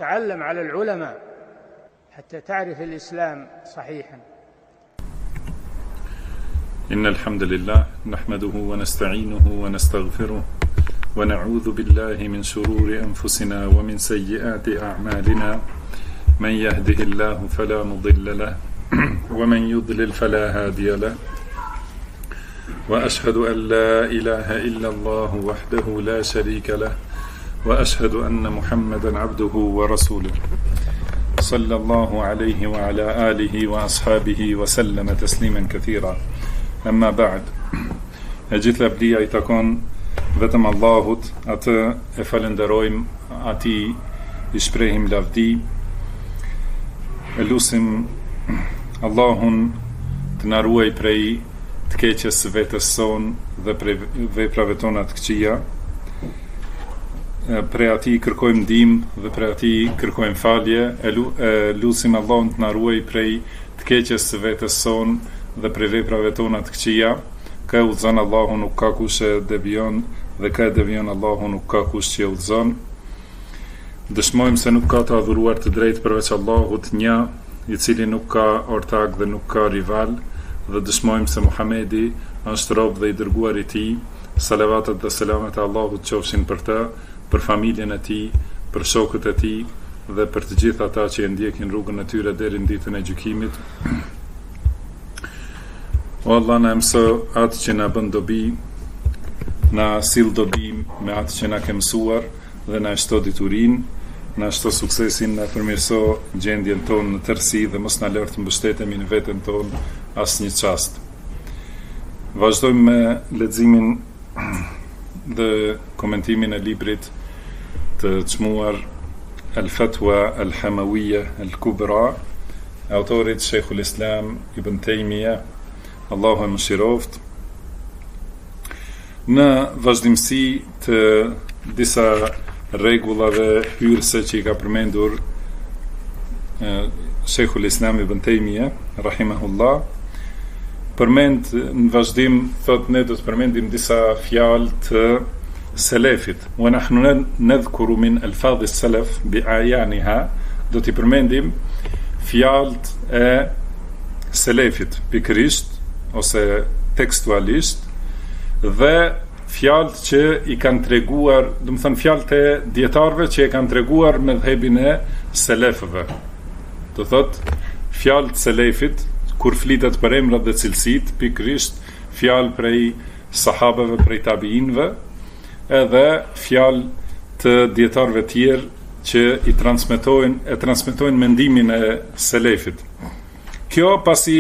تعلم على العلماء حتى تعرف الإسلام صحيحا. إن الحمد لله نحمده ونستعينه ونستغفره ونعوذ بالله من شرور أنفسنا ومن سيئات أعمالنا من يهده الله فلا مضل له ومن يضلل فلا هادي له وأشهد أن لا إله إلا الله وحده لا شريك له وأشهد أن محمدا عبده ورسوله صلى الله عليه وعلى آله وأصحابه وسلم تسليما كثيرا. أما بعد, gjitha blia I takon vetëm Allahut, atë e falenderojmë, atij I shprehim lavdi, e lutim Allahun të na ruaj prej të keqes së vetes son dhe prej veprave tona të këqija. Prej atij kërkojmë ndihmë dhe prej atij kërkojmë falje, lutim Allahun të na ruaj prej të keqes së vetes son dhe prej veprave tona të këqija. Ka e udhëzon Allahu, nuk ka kush e devion, dhe ka e devion Allahu, nuk ka kush që e udhëzon. Dëshmojmë se nuk ka të adhuruar të drejtë përveç Allahut, një, I cili nuk ka ortak dhe nuk ka rival, dhe dëshmojmë se Muhamedi është rob dhe I dërguar I tij. Salavatet dhe selamet e Allahut qofshin për të, për familjen e tij, për shokët e tij dhe për të gjithë ata që e ndjekin rrugën e tyre deri në ditën e gjykimit. O Allah, na mëso atë që na bën dobi, na sill dobi me atë që na ke mësuar dhe na shto diturinë, na shto suksesin, na përmirëso gjendjen tonë në tërësi dhe mos na lër të mbështetemi në veten tonë asnjë çast. Vazhdojmë me leximin dhe komentimin e librit të çmuar Al-Fatwa Al-Hamawiyya Al-Kubra, autorit Sheikhul Islam Ibn Taymiyah, Allahu e mëshiroft. Në vazhdimsi të disa rregullave hyrëse që I ka përmendur Sheikhul Islam Ibn Taymiyah rahimahullah, përmend në vazhdim, thot, ne do të përmendim disa fjalë të selefit. Wa nahnu nadhkuru min alfadh as-salaf bi ayaniha, do të përmendim fjalët e selefit pikërisht ose tekstualisht, dhe fjalët që I kanë treguar, do të thënë fjalët e dietarëve që e kanë treguar me dhëbin e selefëve. Do thot fjalët selefit kur flitet për emrat dhe cilësitë, pikërisht fjalë prej sahabeve, prej tabiinëve, edhe fjalë të dietarëve tjerë që I transmetojnë mendimin e selefit. Kjo pasi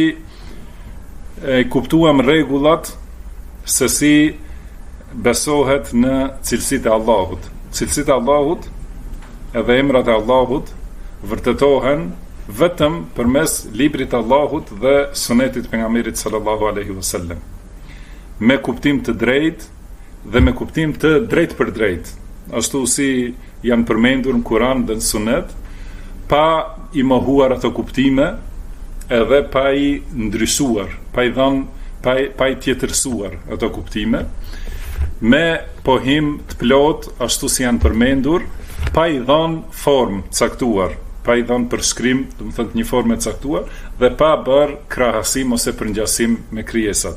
e kuptuam rregullat se si besohet në cilësitë e Allahut. Cilësitë e Allahut edhe emrat e Allahut vërtetohen vetëm përmes librit të Allahut dhe sunetit pejgamberit sallallahu alaihi wasallam, me kuptim të drejtë dhe me kuptim të drejtë për drejtë, ashtu si janë përmendur në Kur'an dhe në sunet, pa I mohuar ato kuptime edhe pa I ndryshuar, pa I tjetërsuar ato kuptime, me pohim të plot ashtu si janë përmendur, pa I dhënë formë caktuar, pa I dhënë përshkrim, do të thotë një formë e caktuar, dhe pa bërë krahasim ose përngjasim me krijesat.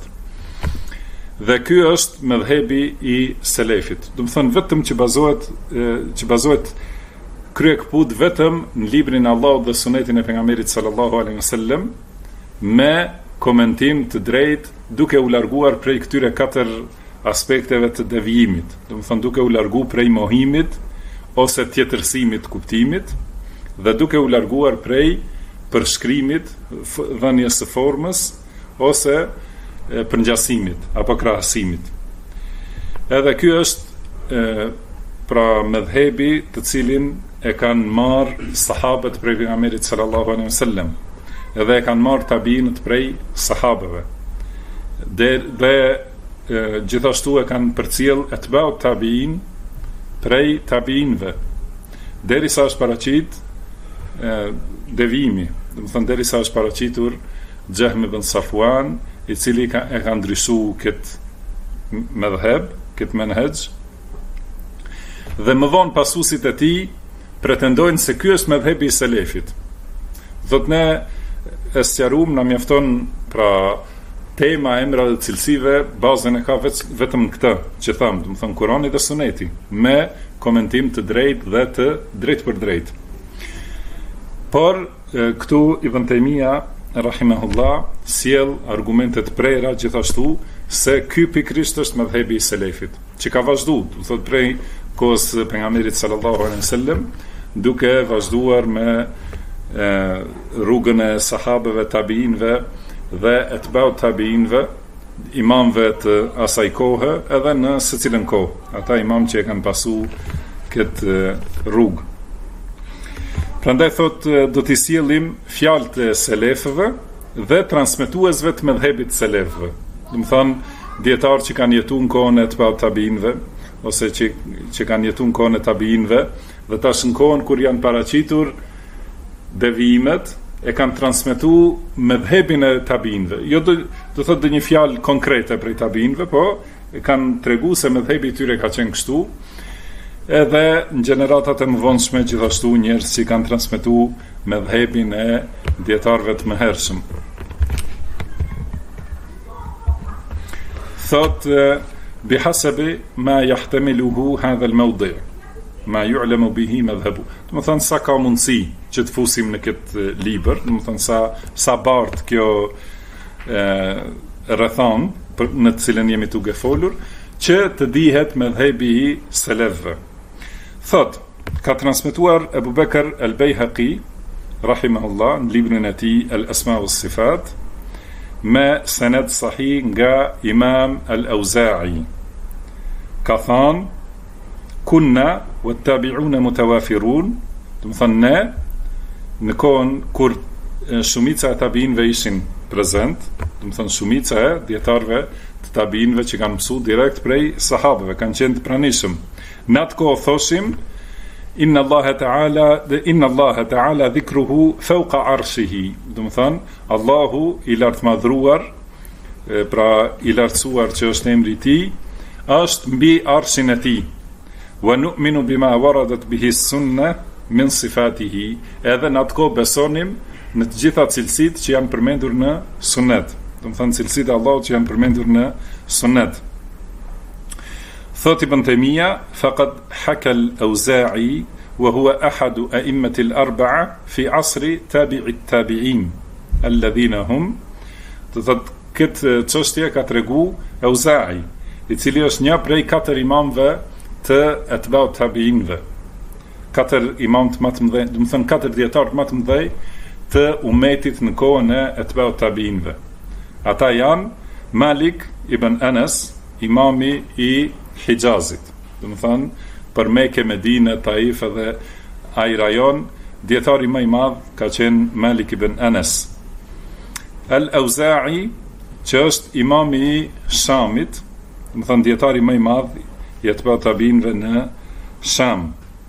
Dhe ky është mëdhëbi I selefit. Do të thonë vetëm që bazohet kryekput vetëm në librin e Allahut dhe sunetin e pejgamberit sallallahu alaihi wasallam, me komentim të drejtë, duke u larguar prej këtyre 4 aspekteve të devijimit. Do të thonë duke u larguar prej mohimit ose tjetërsimit kuptimit, dhe duke u larguar prej përshkrimit, dhënies së formës ose përngjasimit apo krahasimit. Edhe ky është pra mëdhëbi të cilin e kanë marrë sahabët prej pejgamberit sallallahu alaihi wasallam, edhe e kanë marrë tabiinët prej sahabëve. Dhe gjithashtu e kanë përcjell etba'ut tabiin prej tabiinëve, derisa është paraqit devijimi, do të thënë derisa është paraqitur Jahm ibn Safwan, I cili e ka ndryshuar këtë mëdhëb, këtë menhej, dhe më vonë pasuesit e tij pretendojnë se ky është madhhabi i selefit. Thot ne e sqaruam, na mjafton pra tema, emra dhe cilësive, bazën e ka vetëm këtë që thamë, do të thonë Kurani dhe Suneti, me komentim të drejtë dhe të drejtë për drejtë. Por këtu Ibn Taymija rahimahullah sjell argumente të prera gjithashtu se ky pikërisht është madhhabi i selefit, që ka vazhduar, do thotë prej kohës pejgamberit sallallahu alaihi wasallam, duke vazhduar me rrugën e sahabëve, tabiinëve dhe etbaut tabiinëve, imamëve të asaj kohe, edhe në secilën kohë, ata imam që e kanë pasu këtë rrugë. Prandaj thot do t'i sjellim fjalët e selefëve dhe transmetuesve të mëdhëbit selefëve. Do të thonë dietarë që kanë jetuar në kohën e etbaut tabiinëve, ose që kanë jetuar në kohën e tabiinëve, dhe tash në kohën kur janë paraqitur devijimet, e kanë transmetu mëdhëbin e tabiinëve. Jo do thotë dhe një fjalë konkrete prej tabiinëve, po e kanë tregu se mëdhëbi i tyre ka qenë kështu, edhe në gjeneratat e mëvonshme gjithashtu njerëz që kanë transmetu mëdhëbin e dietarëve të mëhershëm. Thot bihasabi ma yahtamiluhu hadha al-mawdi' ma yu'lamu bihi madhhabu. Do të thonë sa ka mundësi që të fusim në këtë libër, do të thonë sa bart kjo rrethon në të cilën jemi duke folur, që të dihet mëdhëbi i selefëve. Thot, ka transmetuar Abu Bakr al-Bayhaqi rahimahullah në librin e tij Al-Asma' was-Sifat me sanad sahih nga Imam Al-Auza'i. Ka thënë kunna wat-tabi'una mutawafirun, do të thonë ne në kohën kur shumica e tabiinëve ishin prezent, do të thonë shumica e dietarëve të tabiinëve që kanë mësuar direkt prej sahabëve, kanë qenë të pranishëm. Në atë kohë thoshim inna Allah ta'ala dhikruhu fawqa arshihi, do të thonë Allahu i lartëmadhruar, pra i lartësuar që është emri i tij, është mbi arshin e tij. Wa nu'minu bima waradat bihi sunna min sifatihi, edhe në atë kohë besonim në të gjitha cilësitë që janë përmendur në sunet, do të thonë cilësitë e Allahut që janë përmendur në sunet. Thot Ibn Taymija, faqad haka al-Auza'i wa huwa ahadu a'immati al-arba'a fi asri tabi'i at-tabi'in alladhina hum, do thot këtë çështje ka tregu Auza'i, i cili është një prej 4 imamëve të etbaut tabiinëve. 4 imam të më të mëdhenj, do të thënë 4 dietar të më të mëdhenj të umetit në kohën e etbaut tabiinëve. Ata janë Malik ibn Anas, imami i Hijazit. Do të thënë për Mekë, Medinë, Taif dhe ai rajon, dietari më i madh ka qenë Malik ibn Anas. Al-Auza'i, që është imami i Shamit, do të thënë dietari më i madh i etbaut tabiinëve në Sham.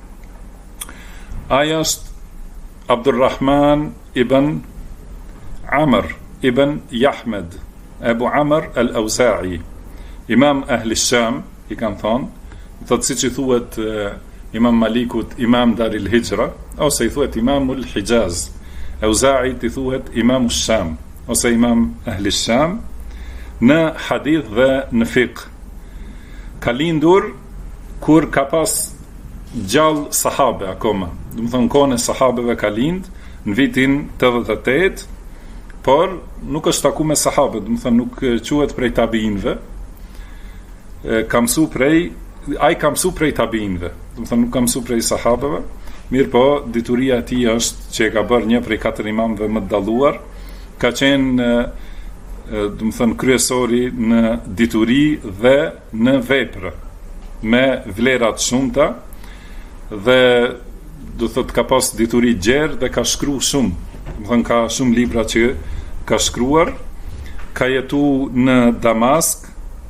Ai është Abdurrahman ibn Amr ibn Yahmed Abu Amr al-Auza'i, imam ahli Sham, i kanë thonë, thotë siç i thuhet Imam Malikut imam Daril Hijra, ose i thuhet imamul Hijaz. Auza'i i thuhet imamu Sham, ose imam ahli Sham në hadith dhe në fiqh. Ka lindur kur ka pas gjallë sahabe akoma, do të thonë kohën e sahabeve ka lind në vitin 88, por nuk është taku me sahabe, do të thonë nuk quhet prej tabiinëve, ka mësu prej tabiinëve, do të thonë nuk ka mësu prej sahabeve, mirë po dituria e tij është që e ka bërë një prej 4 imamëve më të dalluar, ka qenë do të thënë kryesori në dituri dhe në vepra me vlera të shumta, dhe do thotë ka pas dituri gjerë dhe ka shkruar shumë, do të thënë ka shumë libra që ka shkruar, ka jetu në Damask,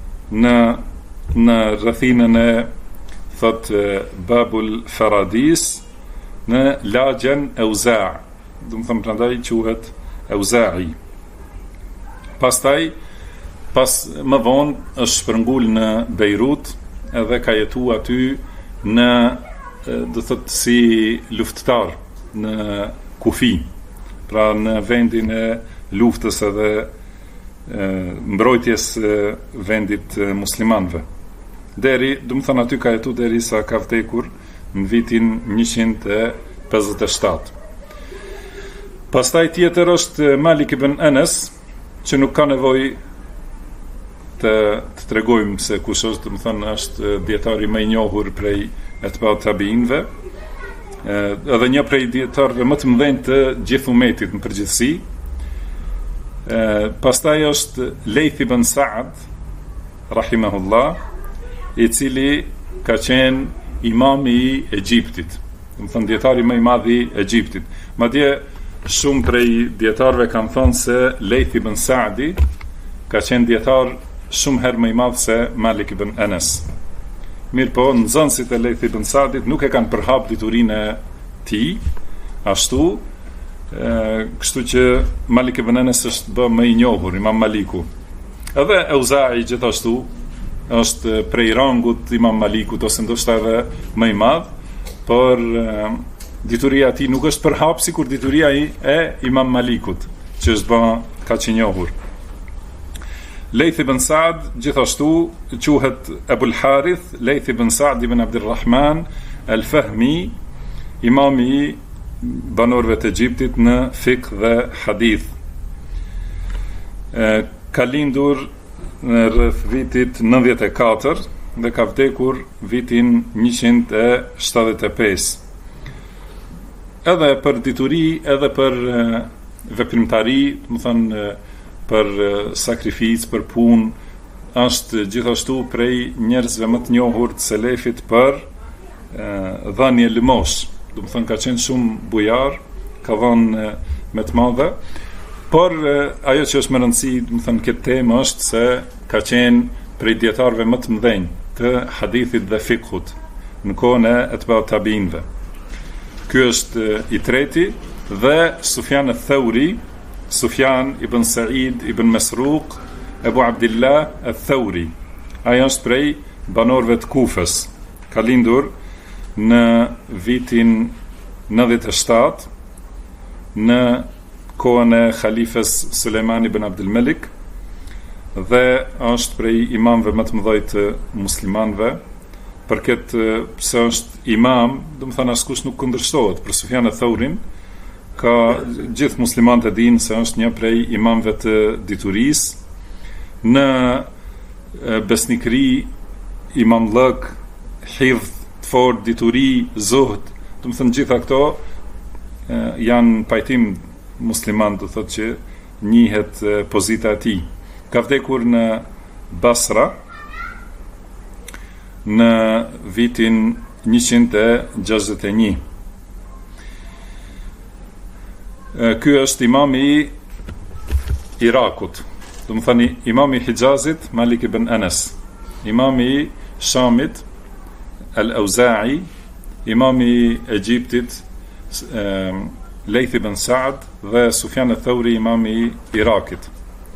në rrethinën e thot Babul Faradis, në lagjen Auza', do të thënë prandaj quhet Auza'i. Pastaj, pas më vonë është shpërngul në Beirut, edhe ka jetu aty në do thot si luftëtar në kufi, pra në vendin e luftës edhe mbrojtjes vendit muslimanëve. Do të thënë aty ka jetu deri sa ka vdekur në vitin 157. Pastaj tjetër është Malik ibn Anas, që nuk ka nevojë të tregojmë se kush është, do të thënë është dietari më i njohur prej etba'ut tabiinëve, edhe një prej dietarëve më të mëdhenj të gjithë umetit në përgjithësi. Pastaj është Layth ibn Sa'd rahimahullah, i cili ka qenë imam i Egjiptit, do të thënë dietari më i madh i Egjiptit. Madje shumë prej dietarëve kanë thënë se Layth ibn Sa'di ka qenë dietar shumë herë më i madh se Malik ibn Anas. Mirë po, nxënësit e Layth ibn Sa'dit nuk e kanë përhap diturinë e tij ashtu, kështu që Malik ibn Anas është bë më i njohur, Imam Maliku. Edhe Auza'i gjithashtu është prej rangut Imam Malikut, ose ndoshta edhe më i madh, por dituria e tij nuk është përhap sikur dituria e Imam Malikut, që është bë kaq i njohur. Layth ibn Sa'd gjithashtu quhet Abul Harith Layth ibn Sa'd ibn Abdurrahman al-Fahmi, imami i banorëve të Egjiptit në fiqh dhe hadith. Ka lindur në rreth vitit 94 dhe ka vdekur vitin 175. Edhe për dituri, edhe për veprimtari, do të thënë për sakrificë, për punë, është gjithashtu prej njerëzve më të njohur të selefit për dhënie lëmosh. Do të thënë ka qenë shumë bujar, ka dhënë me të madhe, por ajo që është më rëndësi, do të thënë këtë temë është se ka qenë prej dietarëve më të mëdhenj të hadithit dhe fiqhut në kohën e etba'ut tabiinëve. Ky është i treti, dhe Sufjan al-Thawri, Sufjan ibn Sa'id ibn Masruq Abu Abdillah al-Thawri. Ai është prej banorëve të Kufës. Ka lindur në vitin 97 në kohën e khalifes Sulejman ibn Abdul Malik dhe është prej imamëve më të mëdhenj të muslimanëve. Për këtë pse është imam, do të thënë askush nuk kundërshtohet për Sufjan al-Thawrin. Ka gjithë muslimanët e dinë se është një prej imamëve të diturisë në besnikëri, imamllëk, hifdh, të fortë, dituri, zuhd. Do të thënë gjitha këto janë pajtim musliman, do thotë që njihet pozita e tij. Ka vdekur në Basra në vitin 161. Ky është imami i Irakut, do të thënë imami i Hijazit Malik ibn Anas, imami i Shamit al-Auza'i, imami i Egjiptit Layth ibn Sa'd dhe Sufjan al-Thawri, imami i Irakit.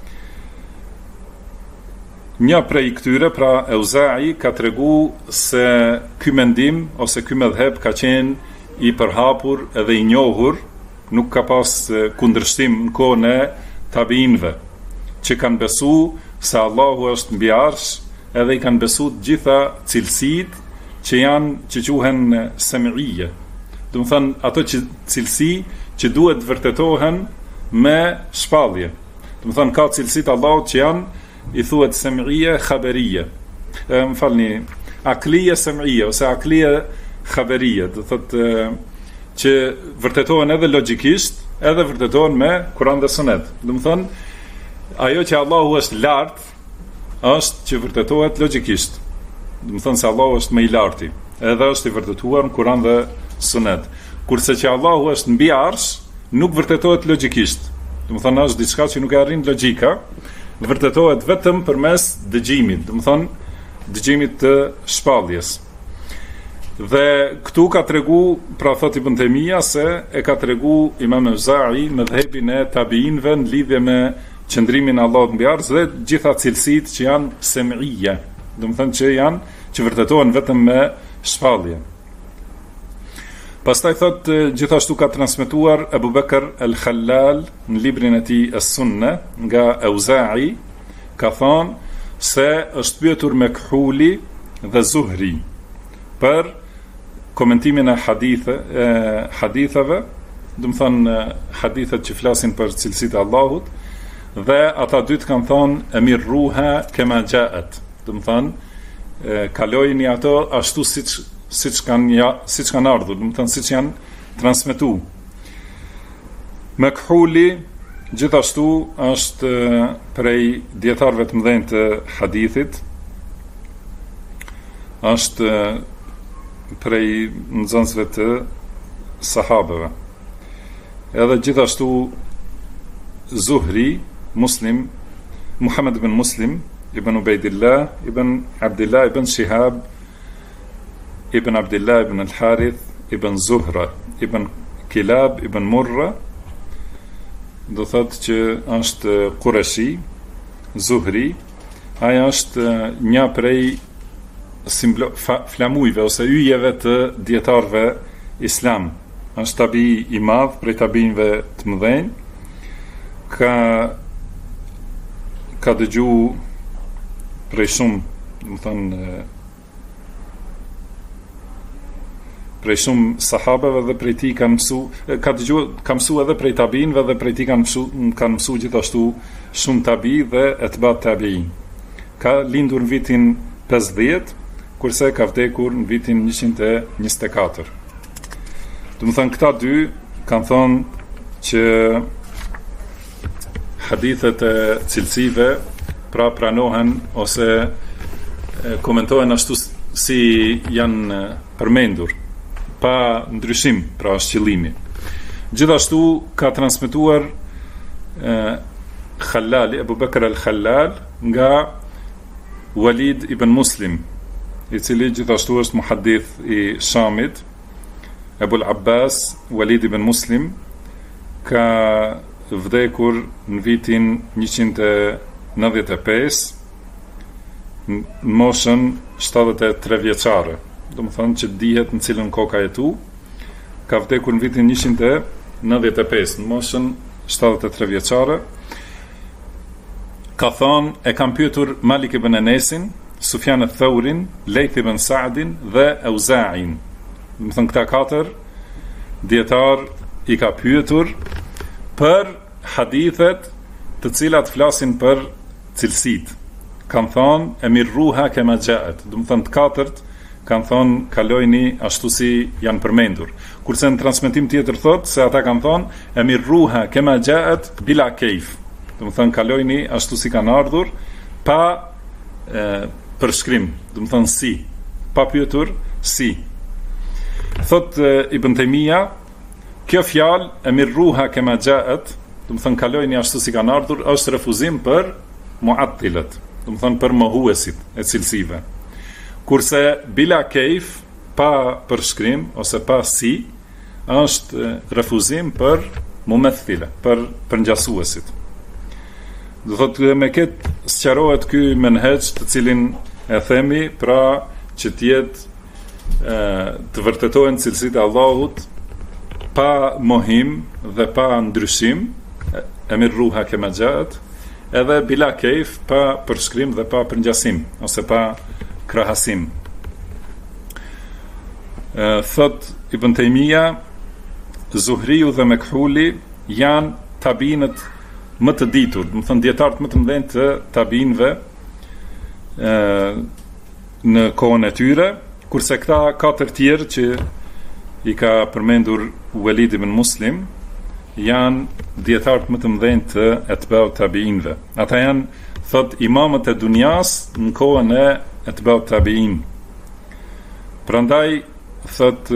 Një prej këtyre, pra Auza'i, ka tregu se ky mendim ose ky mëdhëb ka qenë i përhapur edhe i njohur, nuk ka pas kundërshtim në kohën e tabiinëve, që kanë besu se Allahu është mbi arsh, edhe i kanë besu të gjitha cilësitë që quhen sam'iyye. Do të thënë ato cilësi që duhet vërtetohen me shpallje. Do të thënë ka cilësitë Allahut që janë i thuhet sam'iyye khabariye. Më falni, akliye sam'iyye ose akliye khabariye, do thotë që vërtetohen edhe logjikisht, edhe vërtetohen me Kur'an dhe Sunet. Do të thonë, ajo që Allahu është lart, është që vërtetohet logjikisht. Do të thonë se Allahu është më i larti, edhe është i vërtetuar në Kur'an dhe Sunet. Kurse që Allahu është mbi arsh, nuk vërtetohet logjikisht. Do të thonë është diçka që nuk e arrin logjika, vërtetohet vetëm përmes dëgjimit, do të thonë dëgjimit të shpalljes. Dhe këtu ka tregu, pra thot Ibn Taymija, se e ka tregu Imam Auza'i mëdhëbin e tabiinëve në lidhje me qëndrimin e Allahut mbi arsh dhe gjitha cilësitë që janë sem'iyye, do të thënë që vërtetohen vetëm me shpallje. Pastaj thot gjithashtu ka transmetuar Abu Bakr al-Khallal në librin e tij As-Sunna nga Auza'i, ka thonë se është pyetur Mekhuli dhe Zuhri për komentimin e haditheve, do të thonë hadithet që flasin për cilësitë e Allahut, dhe ata dytë kanë thonë emirruha kema ja'at, do të thonë kalojini ato ashtu siç kanë ardhur, do të thonë siç janë transmetuar. Mekhuli gjithashtu është prej dietarëve të mëdhenj të hadithit, është prej nxënësve të sahabeve. Edhe gjithashtu Zuhri, Muslim, Muhammad ibn Muslim, ibn Ubaidillah, ibn Abdillah, ibn Shihab, ibn Abdillah, ibn al-Harith, ibn Zuhra, ibn Kilab, ibn Murra, do thotë që është Qurashi, Zuhri, aja është një prej flamujve ose yjeve të dietarëve islam. Është tabi i madh prej tabinëve të mëdhenj, ka dëgju prej shumë, do të thonë prej shumë sahabeve dhe prej tij ka mësu edhe prej tabinëve dhe prej tij kanë mësu gjithashtu shumë tabi dhe etbat tabiin. Ka lindur në vitin 50, kurse ka vdekur në vitin 124. Do të thënë këta dy kanë thonë që hadithet e cilësive pra pranohen ose komentohen ashtu si janë përmendur, pa ndryshim, pra shqillimi. Gjithashtu ka transmetuar Khallali, Abu Bakr al-Khallal, nga Walid ibn Muslim, i cili gjithashtu është muhaddith i Shamit. Abu al-Abbas, Walid ibn Muslim, ka vdekur në vitin 195, në moshën 73 vjeçare. Do më thënë që dihet në cilën kohë ka jetu, ka vdekur në vitin 195, në moshën 73 vjeçare. Ka thonë, e kam pyetur Malik ibn Anesin, Sufjan al-Thaurin, Lejth ibn Sa'din dhe Auza'in. Do më thënë këta katër dietar i ka pyetur për hadithet të cilat flasin për cilësit. Kanë thonë emirruha kema ja'at. Do më thënë të katërt kanë thonë kalojni ashtu si janë përmendur. Kurse në transmetim tjetër thotë se ata kanë thonë emirruha kema ja'at bila kejf. Do më thënë kalojni ashtu si kanë ardhur pa përshkrim. Do më thënë si, pa pyetur si. Thot Ibn Taymija, kjo fjalë emirruha kema ja'at, do të thënë kalojni ashtu si kanë ardhur, është refuzim për mu'attilat, do të thënë për mohuesit e cilësive. Kurse bila kejf, pa përshkrim ose pa si, është refuzim për mumethile, për ngjasuesit. Do thotë me këtë sqarohet ky menhej të cilin e themi, pra që tjetë të vërtetohen cilësitë e Allahut pa mohim dhe pa ndryshim, emirruha kema ja'at, edhe bila kejf, pa përshkrim dhe pa përngjasim ose pa krahasim. Thot Ibn Taymija, Zuhriu dhe Mekhuli janë tabinët më të ditur, do të thënë dietarët më të mëdhenj të tabinëve në kohën e tyre, kurse këta katër tjerë që i ka përmendur Walid ibn Muslim janë dietarët më të mëdhenj të etba'ut tabiinëve. Ata janë, thot, imamët e dunjas në kohën e etba'ut tabiin. Prandaj thot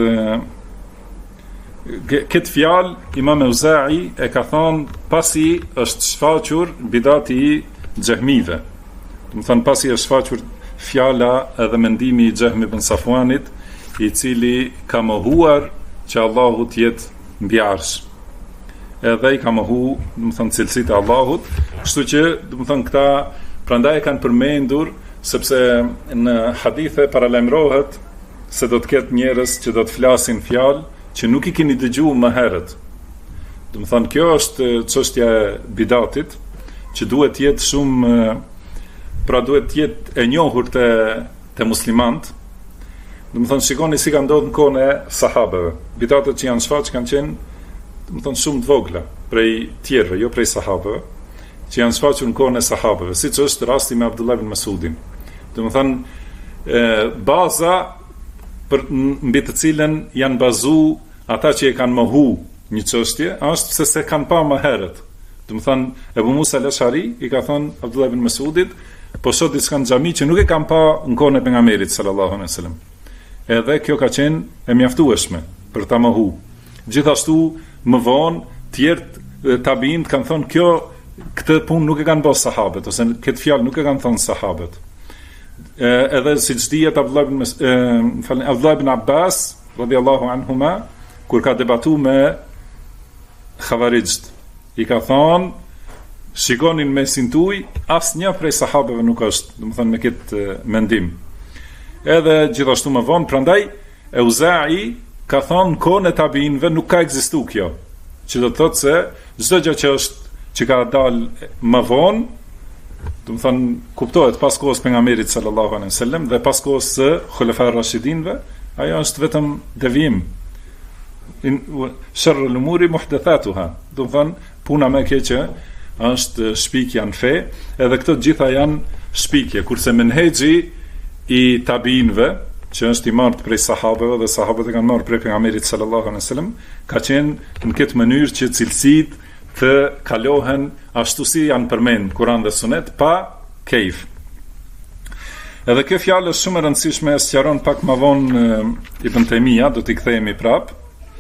këtë fjalë Imam Auza'i e ka thonë pasi është shfaqur bidati i xehmive. Do të thonë pasi është shfaqur fjala edhe mendimi i Xehmi ibn Safuanit, i cili ka mohuar që Allahu të jetë mbi arsh. Edhe i ka mohu, do të thonë, cilësitë e Allahut, kështu që, do të thonë, këta prandaj kanë përmendur sepse në hadithe paralajmërohet se do të ketë njerëz që do të flasin fjalë që nuk I keni dëgjuar më herët. Do të thonë kjo është çështja e bidatit, që duhet të jetë shumë pra duhet të jetë e njohur te muslimanët. Do të thonë shikoni si ka ndodhur në kohën e sahabeve. Bidatet që janë shfaq kanë qenë, do të thonë shumë të vogla prej tjerëve, jo prej sahabeve, që janë shfaqur në kohën e sahabeve, siç është rasti me Abdullah ibn Mas'udin. Do të thonë baza mbi të cilën janë bazuar ata që e kanë mohu një çështje është se kanë pa më herët. Do të thonë Ebu Musa al-Ash'ari I ka thonë Abdullah ibn Mas'udit, po shoh diçka në xhami që nuk e kanë pa në kohën e pejgamberit sallallahu alaihi wasallam. Edhe kjo ka qenë e mjaftueshme për ta mohu. Gjithashtu më vonë tjerë tabiin kanë thonë këtë punë nuk e kanë bërë sahabët, ose këtë fjalë nuk e kanë thonë sahabët. Edhe siç dihet Abdullah ibn Abbas radhiyallahu anhuma kur ka debatuar me Khawarijt, I ka thonë shikonin mesin tuaj, asnjë prej sahabeve nuk është, do të thonë me këtë mendim. Edhe gjithashtu më vonë, prandaj Auza'i ka thonë kohën e tabiinëve nuk ka ekzistuar kjo. Që do të thotë se çdo gjë që ka dalë më vonë, do të thonë kuptohet pas kohës pejgamberit sallallahu alaihi wasallam dhe pas kohës së Khulafa'ir Rashidinëve, ajo është vetëm devijim. Sharrul umuri muhdathatuha. Do të thonë puna më e keqe është shpikja në fe, edhe këto gjitha janë shpikje, kurse menhexhi I tabiinëve, që është I marrë prej sahabeve dhe sahabët e kanë marrë prej pejgamberit sallallahu alaihi wasallam, ka qenë në këtë mënyrë që cilësitë të kalohen ashtu si janë përmend Kur'an dhe Sunet pa kejf. Edhe kjo fjalë është shumë e rëndësishme, e sqaron pak më vonë Ibn Taymija, do t'i kthehemi prap.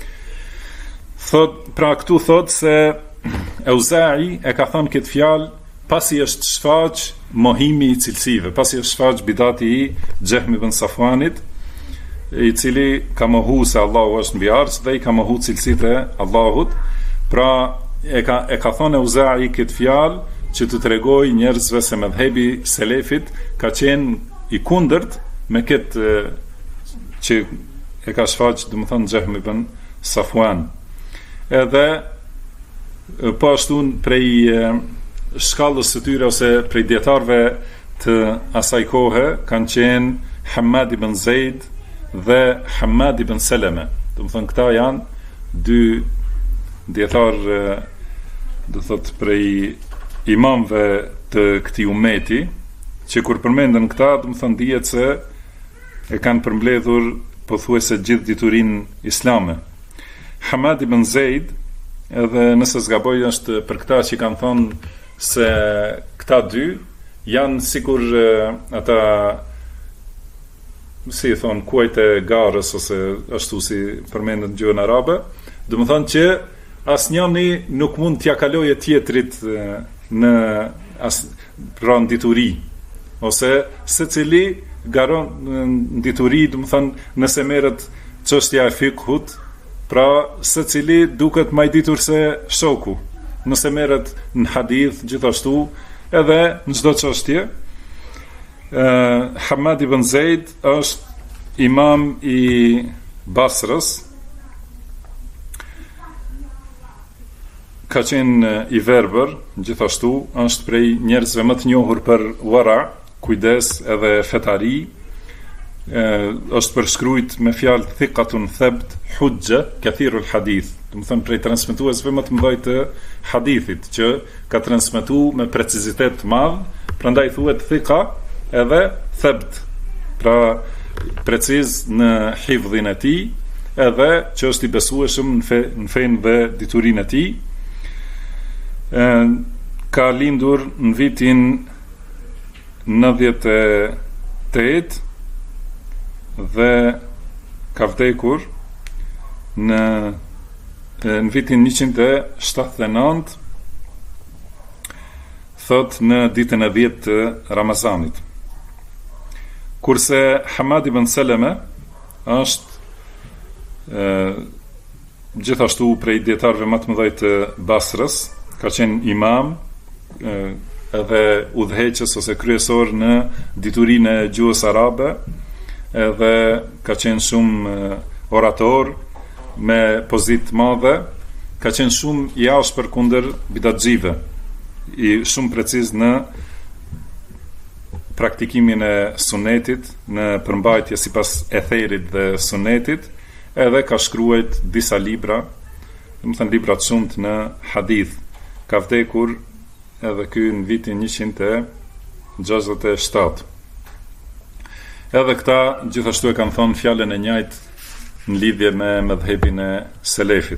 Pra këtu thot se Auza'i e ka thënë këtë fjalë pasi është shfaq mohimi I cilësive, pasi është shfaq bidati I Xehmi ibn Safwanit, I cili ka mohu se Allahu është mbi arsh dhe I ka mohu cilësitë e Allahut. Pra e ka thënë Auza'i këtë fjalë që të tregoj njerëzve se mëdhëbi selefit ka qenë I kundërt me këtë që e ka shfaq, do të thonë Xehmi ibn Safwan. Edhe po ashtu prej shkallës së tyre ose prej dietarëve të asaj kohe kanë qenë Hamad ibn Zaid dhe Hamad ibn Salama. Do të thonë këta janë dy dietarë, do thotë prej imamëve të këtij ummeti, që kur përmenden këta, do të thonë dihet se e kanë përmbledhur pothuajse gjithë diturinë islame. Hamad ibn Zaid, edhe nëse zgaboj është për këta që kanë thonë se këta dy janë sikur ata si thonë kuajt e garës ose ashtu si përmendet në gjuhën arabe, do të thonë që asnjëni nuk mund t'ia kalojë tjetrit në pranë dituri, ose secili garon në dituri, do të thonë nëse merret çështja e fikhut, pra secili duket më I ditur se shoku. Nëse merret në hadith gjithashtu edhe në çdo çështje. Hamad ibn Zaid është imam I Basrës, ka qenë I verbër, gjithashtu është prej njerëzve më të njohur për wara, kujdes edhe fetari. Është përshkruajt me fjalë thiqatun thabt hujja kathirul hadith, do të thonë prej transmetuesve më të mëdhej të hadithit, që ka transmetuar me precizitet të madh, prandaj thuhet thiqa edhe thabt, pra preciz në hifdhin e tij, edhe që është I besueshëm në fenë dhe diturinë e tij. Ka lindur në vitin 98 dhe ka vdekur në vitin 179, thot në ditën e 10 të Ramazanit. Kurse Hamad ibn Salama është gjithashtu prej dietarëve më të mëdhej të Basrës, ka qenë imam edhe udhëheqës ose kryesor në diturinë e gjuhës arabe, edhe ka qenë shumë orator, me pozitë madhe, ka qenë shumë i ashpër kundër bidatxhive, i shumë preciz në praktikimin e sunetit, në përmbajtje sipas etherit dhe sunetit, edhe ka shkruar disa libra, domethënë libra të shumt në hadith. Ka vdekur edhe ky në vitin 167. Edhe këta gjithashtu e kanë thonë fjalën e njëjtë në lidhje me mëdhëbin e selefit.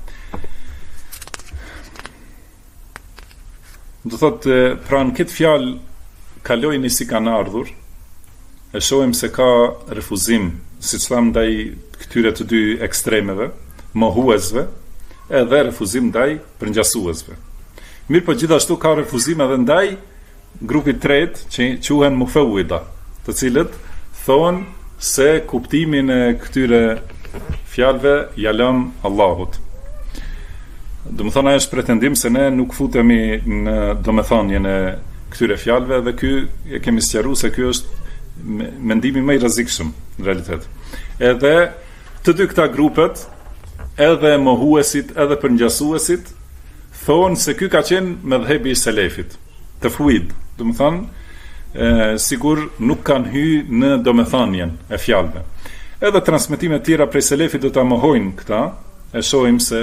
Do thotë, pra në këtë fjalë kalojnë si kanë ardhur, e shohim se ka refuzim, siç thamë, ndaj këtyre të dy ekstremeve, mohuesve, edhe refuzim ndaj përngjasuesve. Mirë, po gjithashtu ka refuzim edhe ndaj grupit tretë që quhen mufawwida, të cilët thonë se kuptimin e këtyre fjalëve ja lëm Allahut. Domethënë ai është pretendim se ne nuk futemi në domethënien e këtyre fjalëve dhe ky e kemi sqaruar se ky është mendimi më i rrezikshëm në realitet. Edhe të dy këta grupet, edhe mohuesit, edhe përngjasuesit, thonë se ky ka qenë mëdhëbi i selefit, të fluid, domethënë sigur nuk kanë hyrë në domethënien e fjalëve. Edhe transmetimet tjera prej selefit do ta mohojnë këta, e shohim se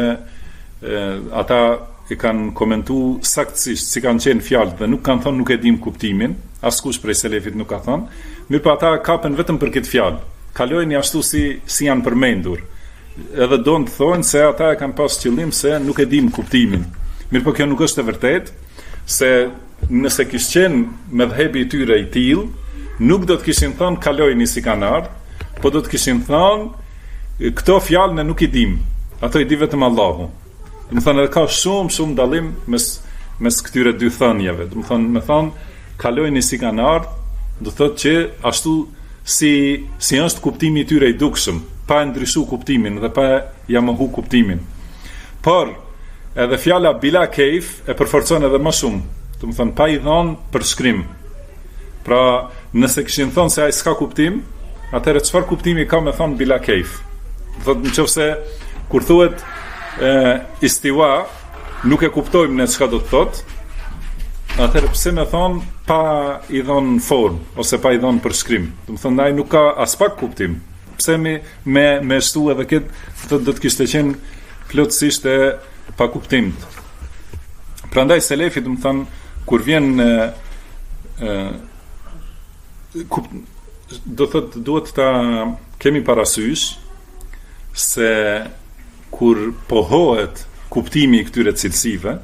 ata i kanë komentuar saktësisht si kanë qenë fjalët dhe nuk kanë thonë nuk e dim kuptimin, askush prej selefit nuk ka thonë, mirë po ata kapen vetëm për këtë fjalë, kalojnë ashtu si janë përmendur, edhe donë të thonë se ata e kanë pas qëllim se nuk e dim kuptimin. Mirë po kjo nuk është e vërtet, se nëse kishte qenë mëdhëbi i tyre i tillë, nuk do të kishin thonë kalojni si kanë ardhur, po do të kishin thonë këto fjalë ne nuk i dim, ato i di vetëm Allahu. Do të thonë ka shumë dallim mes këtyre dy thënieve. Do të thonë kalojni si kanë ardhur, do thotë që ashtu si është kuptimi i tyre i dukshëm, pa e ndryshuar kuptimin dhe pa ja mohu kuptimin. Por edhe fjala bila kejf e përforcon edhe më shumë. Do të thonë pa i dhënë përshkrim. Pra, nëse kishin thonë se ai s'ka kuptim, atëherë çfarë kuptimi ka me thonë bila kejf? Do thotë nëse kur thuhet istiwa, nuk e kuptojmë ne çka do të thotë, atëherë pse me thonë pa i dhënë formë ose pa i dhënë përshkrim? Do të thonë ai nuk ka as pak kuptim. Pse me shtu edhe këtë do të kishte qenë plotësisht e pa kuptim. Prandaj selefi, do të thonë, kur vjen do thotë duhet ta kemi parasysh se kur pohohet kuptimi i këtyre cilësive,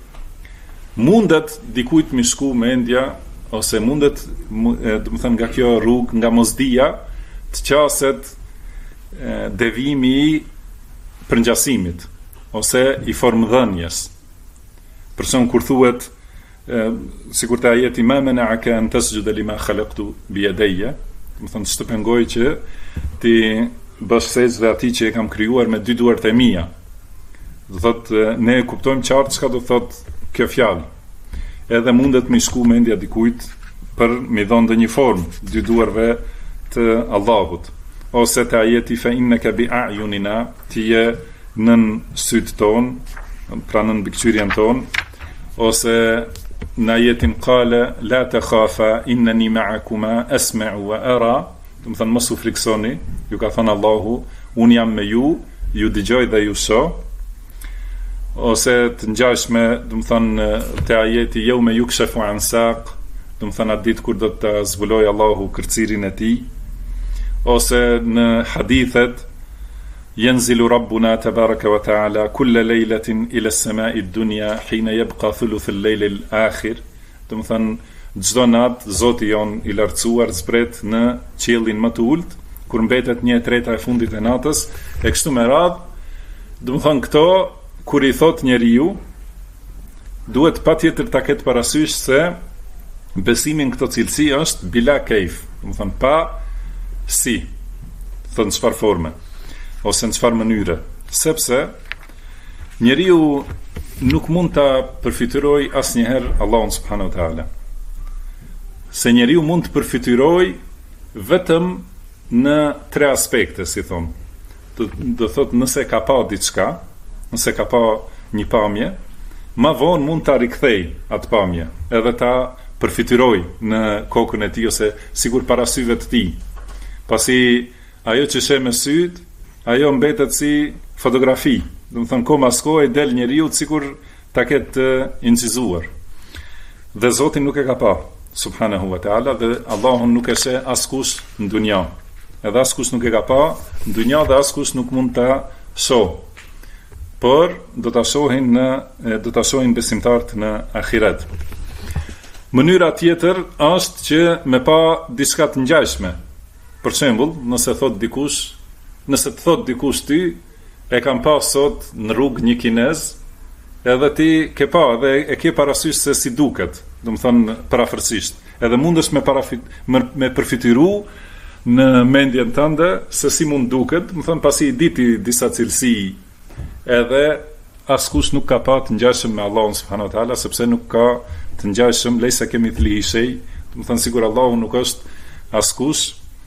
mundet dikujt mi shku mendja, ose mundet, do të thënë, nga kjo rrugë, nga mosdia, të qaset devimi i përngjasimit, ose i formdhënjes. Për shembull, kur thuhet, sikur të ajeti ma mena'aka an tasjuda lima khalaqtu bi yadayya, do të thënë të pengoj që ti bësh sejdë atij që e kam krijuar me dy duart e mia. Do thotë ne e kuptojmë qartë çka do thotë kjo fjalë. Edhe mundet me shku mendja dikujt për me dhënë ndonjë formë dy duarve të Allahut, ose të ajeti fa innaka bi a'yunina, ti je nën sytë ton, pra nën bikqyrjen ton, ose në ajetin qala la takhafa innani ma'akuma asma'u wa ara, do të thënë mos u friksoni, ju ka thënë Allahu, unë jam me ju dëgjoj dhe ju shoh. Ose të ngjashme, do të thënë te ajeti yawma yukshafu an saq, do të thënë atë ditë kur do të zbuloj Allahu kërcirin e tij. Ose në hadithet yanzilu rabbuna tabaraka wa ta'ala kulla laylatin ila as-sama'i ad-dunya hina yabqa thuluth al-layl al-akhir, do të thënë çdo natë Zoti jon i lartësuar zbret në qiellin më të ulët, kur mbetet 1/3 e fundit e natës, e kështu me radhë. Do të thënë këto, kur i thot njeriu, duhet patjetër ta ketë parasysh se besimin këto cilësi është bila kejf, do të thënë pa si, thënë çfarë forme, ose në çfarë mënyre, sepse njeriu nuk mund ta përfityroj asnjëherë Allahun subhanahu wa taala. Se njeriu mund të përfityroj vetëm në tre aspekte, si thonë. Do do thot nëse ka pa diçka, nëse ka pa një pamje, ma vonë mund ta rikthej atë pamje, edhe ta përfituroj në kokën e tij ose sigur para syve të tij. Pasi ajo që sheh me syt, ajo mbetet si fotografi. Do të thonë ko mas kohë del njeriu sikur ta ketë incizuar. Dhe Zoti nuk e ka pa, subhanahu wa taala, dhe Allahun nuk e sheh askush në dunja. Edhe askush nuk e ka pa në dunja dhe askush nuk mund ta shoh. Por do ta shohin besimtarët në ahiret. Mënyra tjetër është që me pa diçka të ngjashme. Për shembull, nëse të thot dikush ty, e kam pa sot në rrugë një kinez, edhe ti ke pa dhe e ke parasysh se si duket, do të thonë parafërsisht. Edhe mundesh me përfitiru në mendjen tënde se si mund duket, do të thonë pasi i diti disa cilësi, edhe askush nuk ka pa të ngjashëm me Allahun subhanahu wa taala, sepse nuk ka të ngjashëm lejsa kemi të lihishej, do të thonë sigur Allahu nuk është askush,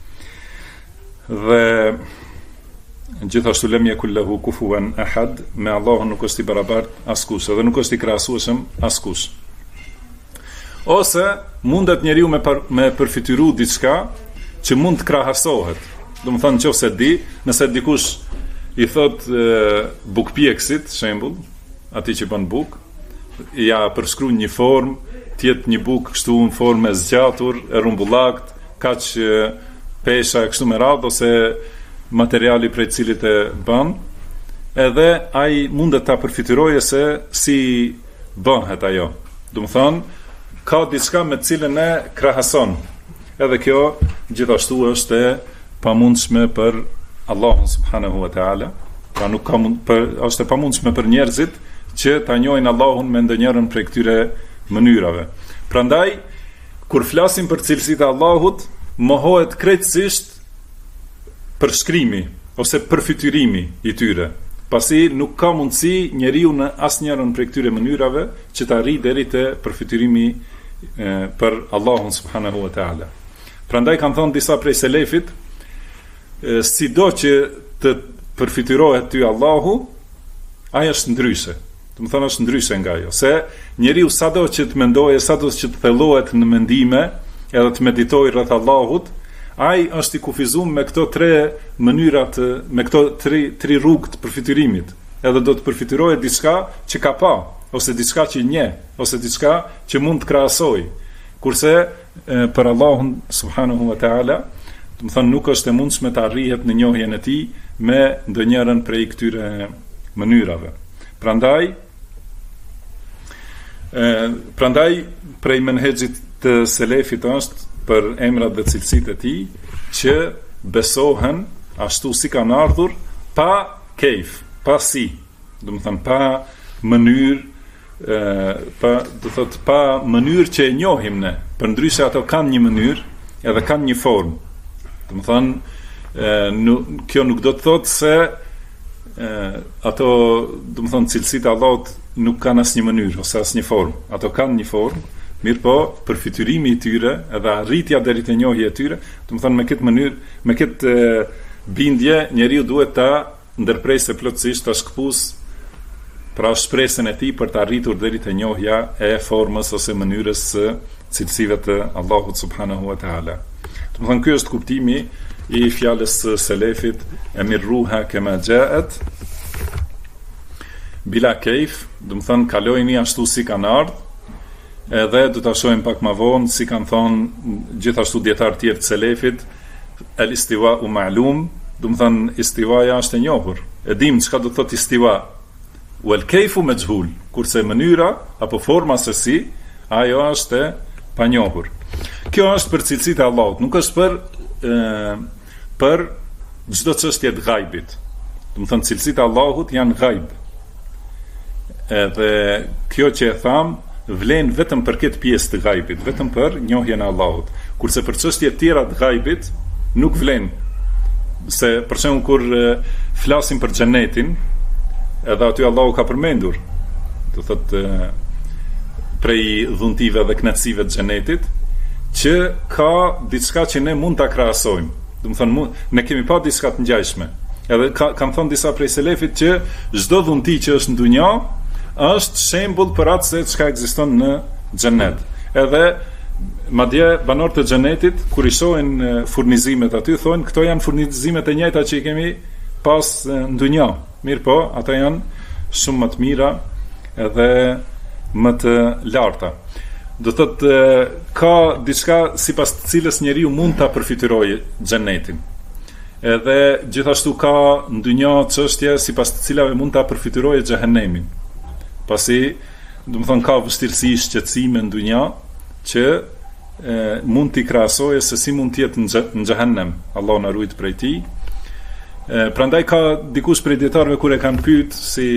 dhe gjithashtu lem yakul lahu kufuwan ahad, me Allahun nuk është i barabartë askush, edhe nuk është i krahasueshëm askush. Ose mundet njeriu me përfitiru diçka që mund të krahasohet. Do të thonë nëse nëse dikush i thot bukpjekësit, shembull, atij që bën bukë, ja përshkruan një formë, të jetë një bukë kështu në formë e zgjatur, e rrumbullakt, kaq pesha kështu me radhë ose materiali prej cilit e bën, edhe ai mundet ta përfitojë se si bëhet ajo. Do të thonë ka diçka me të cilën e krahason. Edhe kjo gjithashtu është e pamundshme për Allahun subhanahu wa taala. Pra nuk ka është e pamundshme për njerëzit që ta njohin Allahun me ndonjërin prej këtyre mënyrave. Prandaj kur flasim për cilësitë e Allahut, mohohet krejtësisht përshkrimi ose përfityrimi i tyre, pasi nuk ka mundësi njeriu në asnjërin prej këtyre mënyrave që të arrijë deri te përfityrimi për Allahun subhanahu wa taala. Prandaj kanë thënë disa prej selefit, sido që të përfityrohet ty Allahu, ai është ndryshe. Do të thonë është ndryshe nga ajo, se njeriu sado që të mendojë, sado që të thellohet në mendime, edhe të meditojë rreth Allahut, ai është i kufizuar me këto tre mënyrat, me këto tri rrugë të përfityrimit. Edhe do të përfityrojë diçka që ka pa, ose diçka që njeh, ose diçka që mund të krahasojë. Kurse për Allahun subhanahu wa taala, do të thonë nuk është e mundshme të arrihet në njohjen e tij me ndonjërin prej këtyre mënyrave. Prandaj prej menhexhit të selefit është për emrat dhe cilësitë e tij që besohen ashtu si kanë ardhur, pa kejf, pa si, do të thonë pa mënyrë, pa mënyrë që e njohim ne. Përndryshe ato kanë një mënyrë edhe kanë një formë. Do të thonë kjo nuk do të thotë se ato, do të thonë cilësitë e Allahut nuk kanë asnjë mënyrë ose asnjë formë. Ato kanë një formë, mirë po përfityrimi i tyre edhe arritja deri te njohja e tyre, do të thonë me këtë mënyrë, me këtë bindje, njeriu duhet ta ndërpresë plotësisht, ta shkëpus pra shpresën e tij për të arritur deri te njohja e formës ose mënyrës së cilësive të Allahut subhanahu wa taala. Do të thonë ky është kuptimi i fjalës së selefit, emirruha kema jaat bila kejf, do të thonë kalojini ashtu si kanë ardhur. Edhe do ta shohim pak më vonë si kanë thonë gjithashtu dietar tjerë të selefit, el istiwa u ma'lum, do të thonë istiwaja është e njohur. E dim çka do të thotë istiwa. Wal kayfu majhul, kurse mënyra apo forma se si, ajo është e panjohur. Kjo është për cilësitë e Allahut, nuk është për çdo çështje të ghaibit. Do të thonë cilësitë e Allahut janë ghaib. Edhe kjo që e tham vlen vetëm për këtë pjesë të ghaibit, vetëm për njohjen e Allahut. Kurse për çështje të tjera të ghaibit nuk vlen. Se për shembull kur flasim për xhenetin, edhe aty Allahu ka përmendur, do thotë prej dhuntive dhe kënaqësive të xhenetit, që ka diçka që ne mund ta krahasojmë. Do të thonë ne kemi pa diçka të ngjashme. Edhe kanë thonë disa prej selefit që çdo dhunti që është në dunja është shembull për atë se çka ekziston në xhenet. Edhe madje banorët e xhenetit kur i shohin furnizimet aty thonë këto janë furnizimet e njëjta që i kemi pas në dunja. Mirë po, ata janë shumë më të mira edhe më të larta. Do të thotë ka diçka sipas të cilës njeriu mund ta përfitojë xhenetin. Edhe gjithashtu ka në dynja çështje sipas të cilave mund ta përfitojë xhehenemin. Pasi, do të thonë ka vështirësi shqetësime në dynja që mund t'i krahasojë se si mund të jetë në xhehenem. Allahu na ruaj prej tij. Prandaj ka dikush prej dietarëve kur e kanë pyet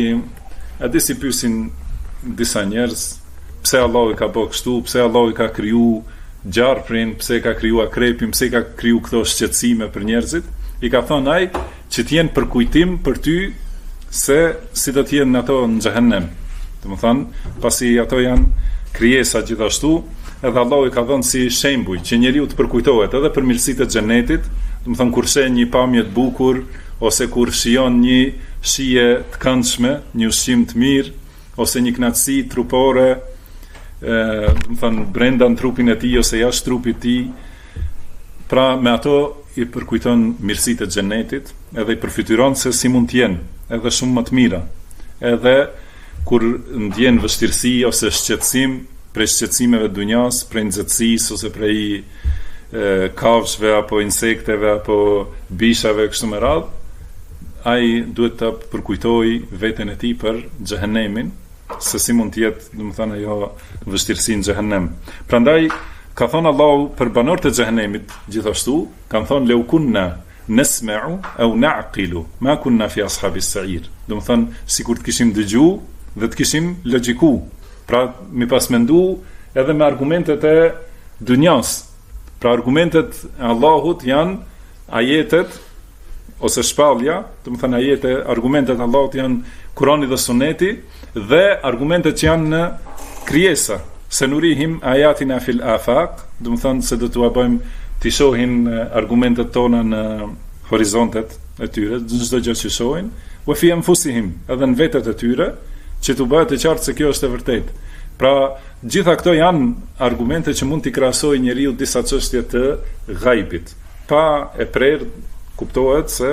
si pyesin disa njerëz, pse Allahu ka bërë kështu, pse Allahu ka kriju gjarprin, pse ka kriju akrepin, pse ka kriju këto shqetësime për njerëzit, i ka thonë ai që t'jenë për kujtim për ty se si do t'jenë ato në xhehenem. Domethënë, pasi ato janë krijesa gjithashtu, edhe Allahu i ka dhënë si shembull që njeriu të përkujtohet edhe për mirësitë e xhenetit, domethënë kur sheh një pamje të bukur ose kur shijon një shije të këndshme, një ushqim të mirë ose një kënaqësi trupore, domethënë brenda në trupin e tij ose jashtë trupit të tij, pra me ato i përkujton mirësitë e xhenetit, edhe i përfituron se si mund të jenë, edhe shumë më të mira. Edhe kur ndjen vështirësi ose shqetësim prej shqetësimeve të dunjas, prej nxehtësisë ose prej kafshëve apo insekteve apo bishave kështu me radhë, ai duhet të përkujtojë veten e tij për xhehenemin, se si mund të jetë, domethënë ajo vështirësi në xhehenem. Prandaj ka thonë Allahu për banorët e xhehenemit gjithashtu, kanë thonë leu kunna nesma'u au na'qilu ma kunna fi ashabis sa'ir. Domethënë sikur të kishim dëgjuar dhe të kishim logjiku. Pra mi pas mendu edhe me argumentet e dunjas. Pra argumentet e Allahut janë ajetet ose shpallja, domethënë argumentet e Allahut janë Kurani dhe Suneti, dhe argumentet që janë në krijesa. Se nurihim ayatina fil afaq, domethënë se do t'ua bëjmë t'i shohin argumentet tona në horizontet e tyre, çdo gjë që shohin, wa fi anfusihim, edhe në vetet e tyre, që t'u bëhet e qartë se kjo është e vërtetë. Pra, gjitha këto janë argumente që mund t'i krahasojë njeriu disa çështje të ghaibit. Pa e prerë, kuptohet se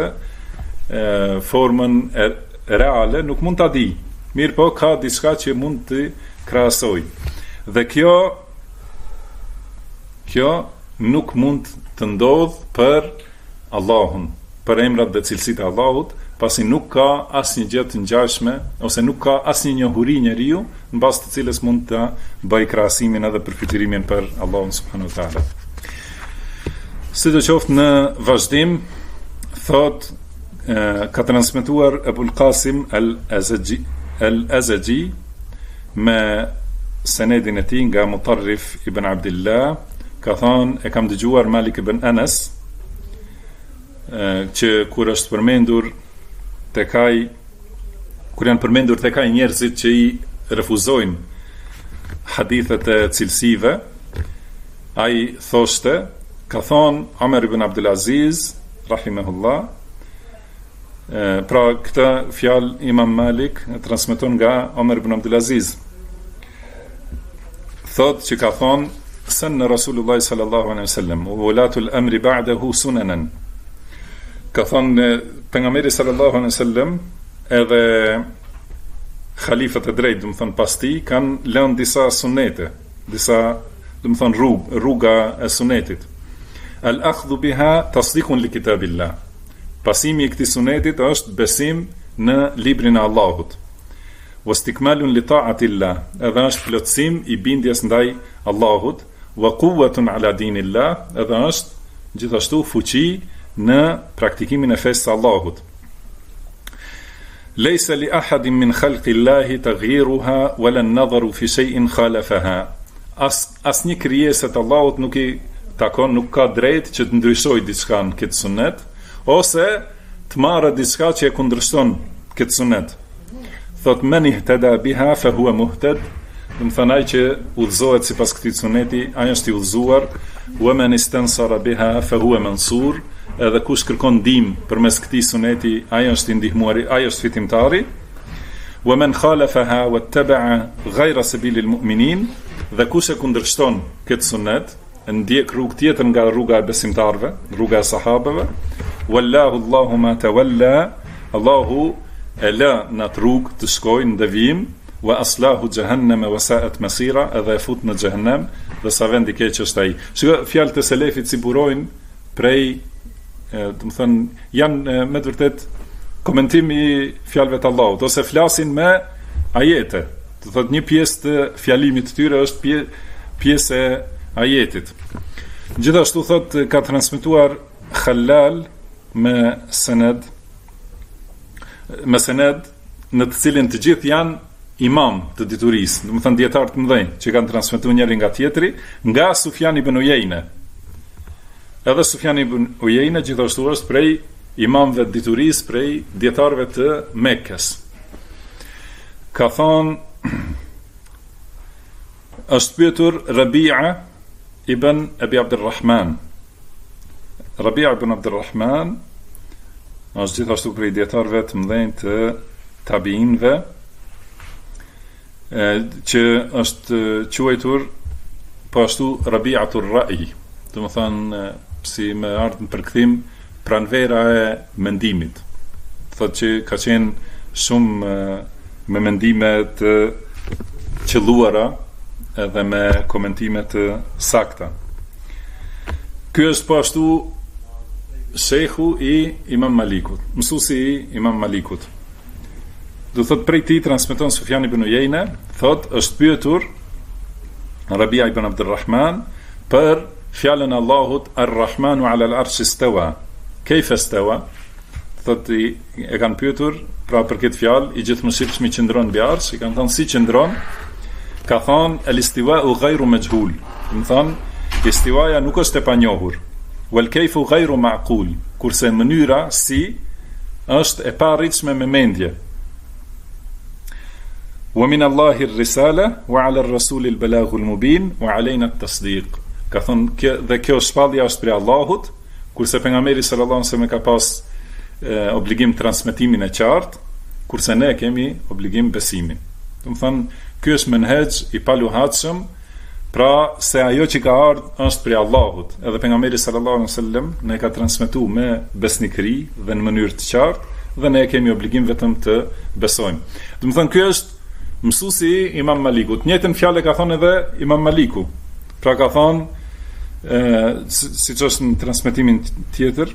formën reale nuk mund t'a di. Mirë po, ka diçka që mund t'i krahasojë. Dhe kjo nuk mund të ndodhë për Allahun, për emrat dhe cilësitë e Allahut, pasi nuk ka asnjë gjë të ngjashme ose nuk ka asnjë njohuri njeriu mbas të cilës mund të bëj krahasimin edhe përfitirimin për Allahun subhanahu wa taala. Sidoqoftë në vazhdim thot ka transmetuar Ebul Qasim al-Azaji me senedin e tij nga Mutarrif ibn Abdullah, ka thonë e kam dëgjuar Malik ibn Anas që kur është përmendur kur janë përmendur tek ai njerëzit që i refuzojnë hadithet e cilësive, ai thoshte, ka thonë Omer ibn Abdulaziz rahimahullah, pra këtë fjalë Imam Malik e transmeton nga Omer ibn Abdulaziz, thot që ka thonë sënë Rasulullah sallallahu alaihi wasallam wa ulatul amri ba'dahu sunanan. Ka thonë pejgamberi sallallahu alaihi wasallam edhe khalifët e drejtë, do të thonë pas tij, kanë lënë disa sunete, disa, do të thonë rruga e sunetit. Al-akhdhu biha tasdiqun li kitabillah. Pasimi i këtij sunetit është besim në librin e Allahut. Wastikmalun li ta'atillah, edhe është plotësim i bindjes ndaj Allahut, wa quwwatun ala dinillah, edhe është gjithashtu fuqi në praktikimin e fesë së Allahut. Laysa li ahadin min khalqillahi taghyiruha wala an-nadharu fi shay'in khalafaha. Asnjë krijesë të Allahut nuk i takon, nuk ka drejt që të ndryshojë diçka në këtë sunet, ose të marrë diçka që e kundërshton këtë sunet. Thot men ihtada biha fa huwa muhtad, do të thonë ai që udhëzohet sipas këtij suneti, ai është i udhëzuar, wa man istansara biha fa huwa mansur, edhe kush kërkon ndihmë përmes këtij suneti, ai është i ndihmuari, ai është fitimtari. Wa man khalafaha wattaba'a ghayra sabilil mu'minin, dhe kush e kundërshton këtë sunet, ndjek rrugë tjetër nga rruga e besimtarëve, rruga e sahabëve, wallahu Allahu ma tawalla, Allahu e lë në atë rrugë të shkojnë në devijim, wa aslahu jahannama wa sa'at masira, edhe e fut në xhehenem, dhe sa vend i keq është ai. Shikoj fjalët e selefit si burojnë prej, do të thënë, janë me të vërtet komentim i fjalëve të Allahut, ose flasin me ajete. Do thotë një pjesë të fjalimit të tyre është pjesë e ajetit. Gjithashtu thotë ka transmetuar Khallal me sened në të cilin të gjithë janë imam të diturisë, do të thënë dietar të mëdhenj që kanë transmetuar njëri nga tjetri, nga Sufjan ibn Uyeyne. Edhe Sufjan ibn Uyeyne gjithashtu është prej imamëve të diturisë, prej dietarëve të Mekkës. Ka thonë, është pyetur Rabi'a ibn Abi Abdurrahman. Rabi'a ibn Abdurrahman është gjithashtu prej dietarëve të mëdhenj të tabiinëve, që është quajtur po ashtu Rabi'atur Ra'i, do të thonë si me ardhmë përkthim pranvera e mendimit. Thotë që ka qenë shumë me mendime të qelluara edhe me komentime të sakta. Ky është po ashtu shejhu i Imam Malikut, mësuesi i Imam Malikut. Do thot prej tij transmeton Sufjan ibn Uyeyne, thot është pyetur Rabi'a ibn Abdurrahman për fjalën e Allahut Ar-Rahmanu 'ala al-'arshi istawa. Kayfa istawa? Thot e kanë pyetur pra për këtë fjalë i gjithëmshirshëm i qëndron mbi arsh, i kanë thënë si qëndron? Ka thënë al-istiwa'u ghayru majhul. Do thonë istiwaja nuk është e panjohur. Wal kayfu ghayru ma'qul. Kurse mënyra si është e parritshme me mendje. Wa min Allahi ar-risala wa 'ala ar-rasuli al-balaghu al-mubin wa 'alayna at-tasdiq. Ka thonë kjo shpallja është prej Allahut, kurse pejgamberi sallallahu alaihi wasallam ka pas obligim transmetimin e qartë, kurse ne kemi obligim besimin. Do të thonë ky është menhej i paluhatshëm, pra se ajo që ka ardhur është prej Allahut, edhe pejgamberi sallallahu alaihi wasallam ne ka transmetuar me besnikëri dhe në mënyrë të qartë, dhe ne kemi obligim vetëm të besojmë. Do të thonë ky është mësuesi i Imam Malikut. Njëjtën fjalë ka thonë edhe Imam Maliku. Pra ka thonë, siç është në transmetimin tjetër,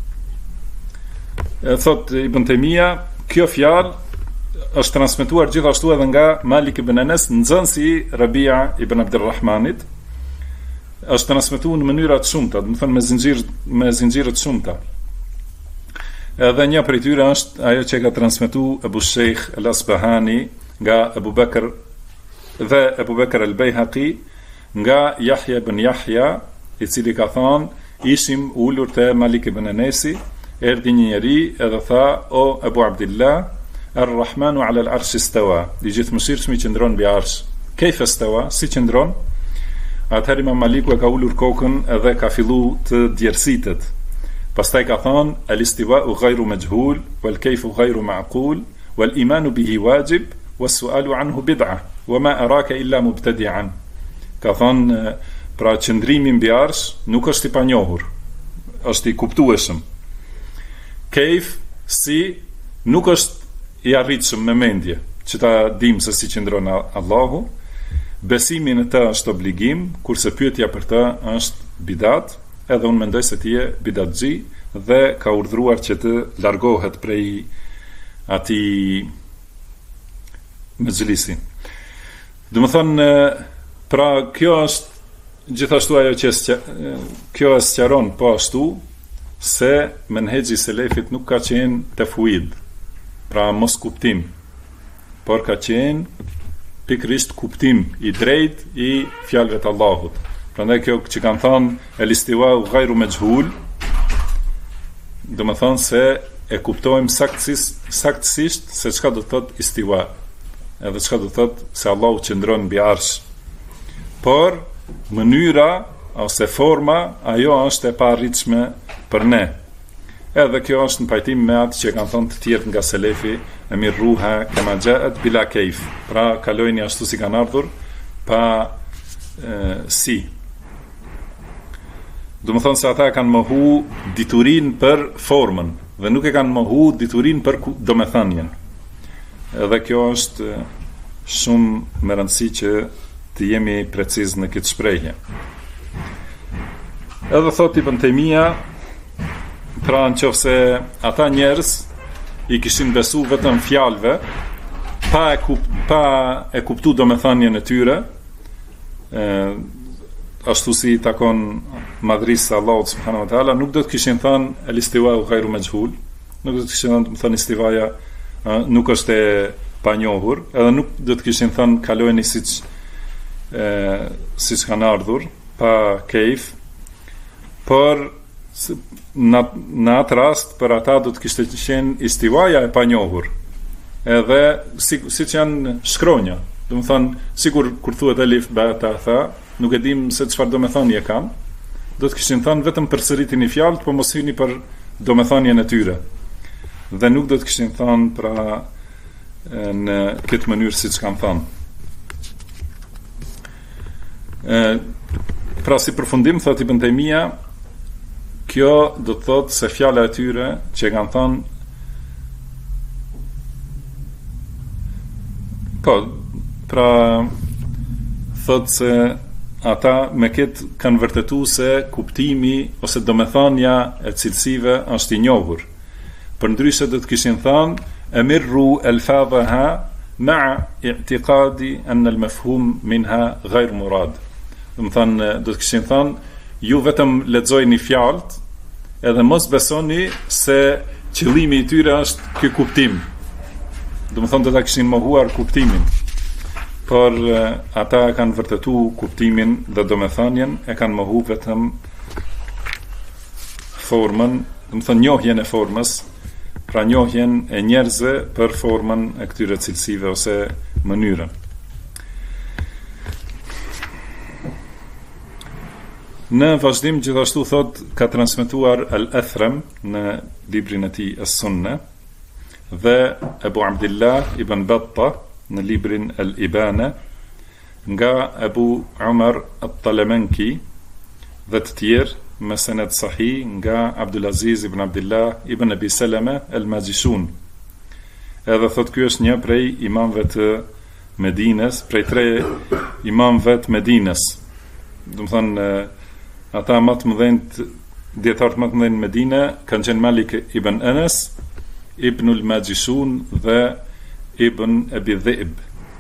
thot Ibn Taymija, kjo fjalë është transmetuar gjithashtu edhe nga Malik ibn Anas, nxënësi i Rabi'a ibn Abdurrahmanit. Është transmetuar në mënyra të shumta, do të thonë me zinxhire të shumta. Edhe një prej tyre është ajo që ka transmetuar Abu Sheikh al-Asbahani nga Abu Bakr dhe Abu Bakr al-Bayhaqi nga Yahya ibn Yahya, i cili ka thonë, ishim ulur te Malik ibn Anasi, erdhi një njeri edhe tha, o Abu Abdillah, Ar-Rahmanu 'ala al-'arshi istawa. I gjithëmshirshmi qëndron mbi arsh. Kayfa istawa? Si qëndron? Atëherë Imam Maliku e ka ulur kokën edhe ka filluar të djersitet. Pastaj ka thonë, al-istiwa'u ghayru majhul, wal kayfu ghayru ma'qul, wal imanu bihi wajib, was su'alu anhu bid'ah, wa ma araka illa mubtadi'an. Ka thonë, pra qëndrimi mbi arsh nuk është i panjohur, është i kuptueshëm. Kejf, si, nuk është i arritshëm me mendje, që ta dim se si qëndron Allahu. Besimi në të është obligim, kurse pyetja për të është bidat, edhe unë mendoj se ti je bidatxhi dhe ka urdhëruar që të largohet prej atij mezhlisi. Do të thonë, pra kjo është gjithashtu ajo që kjo e sqaron po ashtu se menhexhi i selefit nuk ka qenë tefwid, pra mos kuptim, por ka qenë pikrisht kuptim i drejt i fjalëve të Allahut. Prandaj kjo që kanë thënë el-istiwa'u ghayru majhul, do të thonë se e kuptojmë saktësisht se çka do të thotë istiwa, edhe çka do të thotë se Allahu qëndron mbi arsh. Por mënyra ose forma, ajo është e paarritshme për ne. Edhe kjo është në pajtim me atë që kanë thënë të tjerë nga selefi, emirruha kama jaat bila kayf. Pra kalojini ashtu si kanë ardhur, pa si. Do të thonë se ata kanë mohu diturin për formën dhe nuk e kanë mohu diturin për domethënien. Edhe kjo është shumë me rëndësi që të jemi preciz në këtë shprehje. Edhe thot Ibn Taymija, pra nëse ata njerëz i kishin besu vetëm fjalëve, pa e kuptu domethënien e tyre, ashtu si takon madhrisë Allahut subhanahu wa taala, nuk do të kishin thënë el-istiwa ghayru majhul, nuk do të kishin thënë istivaja nuk është e panjohur, edhe nuk do të kishin thënë kalojeni siç kanë ardhur, pa kejf, por në atë rast për ata do të kishte qenë istivaja e panjohur, edhe siç janë shkronja, do të thonë sikur kur thuhet elif ba ta tha, nuk e dim se çfarë domethënie kanë, do të kishin thënë vetëm përsëritini fjalët, po mos hyni për domethënien e tyre, dhe nuk do të kishin thënë pra në këtë mënyrë siç kanë thënë. Pra si përfundim thot Ibn Taymija, kjo do të thotë se fjala e tyre që kanë thënë, po, pra thotë se ata me këtë kanë vërtetuar se kuptimi ose domethënia e cilësive është i njohur. Përndryshe do të kishin thënë emirru al-fadhaha ma'a i'tiqadi an al-mafhum minha ghayr murad. Do të thonë, do të kishin thënë ju vetëm lexojini fjalët, edhe mos besoni se qëllimi i tyre është ky kuptim. Do të thonë do ta kishin mohuar kuptimin. Por ata kanë vërtetuar kuptimin dhe domethënien, e kanë mohu vetëm formën, do të thonë njohjen e formës, pra njohjen e njerëzve për formën e këtyre cilësive ose mënyrën. Në vazhdim gjithashtu thot ka transmetuar Al-Athrem në librin e tij As-Sunna dhe Abu Abdullah ibn Battah në librin Al-Ibana nga Abu Umar At-Talamanki dhe të tjerë me sened sahih nga Abdulaziz ibn Abdullah ibn Abi Salama Al-Majishun. Edhe thot ky është një prej imamëve të Medinës, prej 3 imamëve të Medinës. Do të thonë ata më të mëdhenj, dietarët më të mëdhenj në Medinë kanë qenë Malik ibn Anas, Ibn al-Majishun dhe Ibn Abi Dhi'b.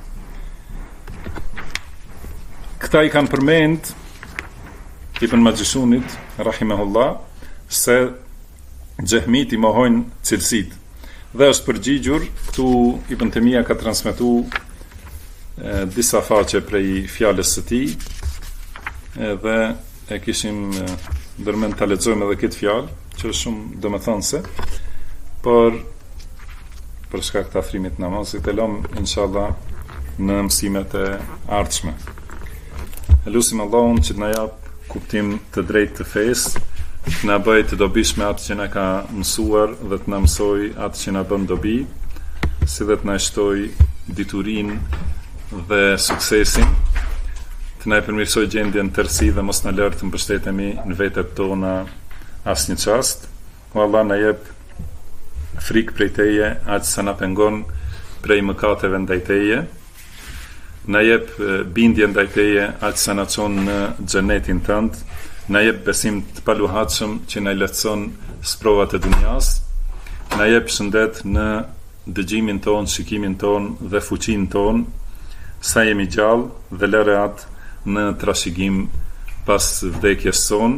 Këta i kanë përmend Ibn Majishunit rahimahullah se xehmit i mohojnë cilësit. Dhe është përgjigjur, këtu Ibn Taymija ka transmetuar disa faqe prej fjalës së tij, dhe e kishim dërmend ta lexojmë edhe këtë fjalë, që është shumë domethënëse, por për shkak të afrimit namazit e lëm inshallah në mësimet e ardhshme. Elusim Allahun që të na jap kuptim të drejtë të fesë, të na bëjë të dobishme atë që na ka mësuar dhe të na mësoj atë që na bën dobi, si dhe të na shtoj diturinë dhe suksesin, të na përmirësoj gjendjen tërësi dhe mos na lër të mbështetemi në vetet tona asnjë çast. O Allah, na jep frikë prej Teje, aq sa na pengon prej mëkateve ndaj Teje. Na jep bindje ndaj Teje, aq sa na çon në xhenetin tënd. Na jep besim të paluhatshëm që na lehtëson sprovat e dunjas. Na jep shëndet në dëgjimin ton, shikimin ton dhe fuqinë ton, sa jemi gjallë dhe lëre atë në trashëgim pas vdekjes son.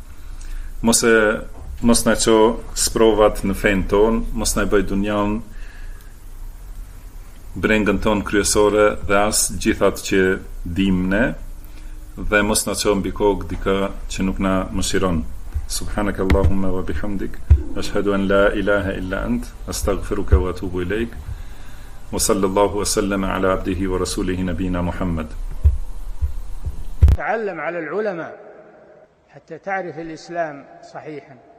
Mos na ço sprovat në fen ton, mos na bëj dunjan brengën ton kryesore dhe as gjithat që dim ne, dhe mos na ço mbi kokë dikë që nuk na mëshiron. Subhanak Allahumma wa bihamdik, ashhadu an la ilaha illa ant, astaghfiruka wa atubu ilaik. Wa sallallahu wa sallama ala abdihi wa rasulihi nabina Muhammad. تعلم على العلماء حتى تعرف الإسلام صحيحا.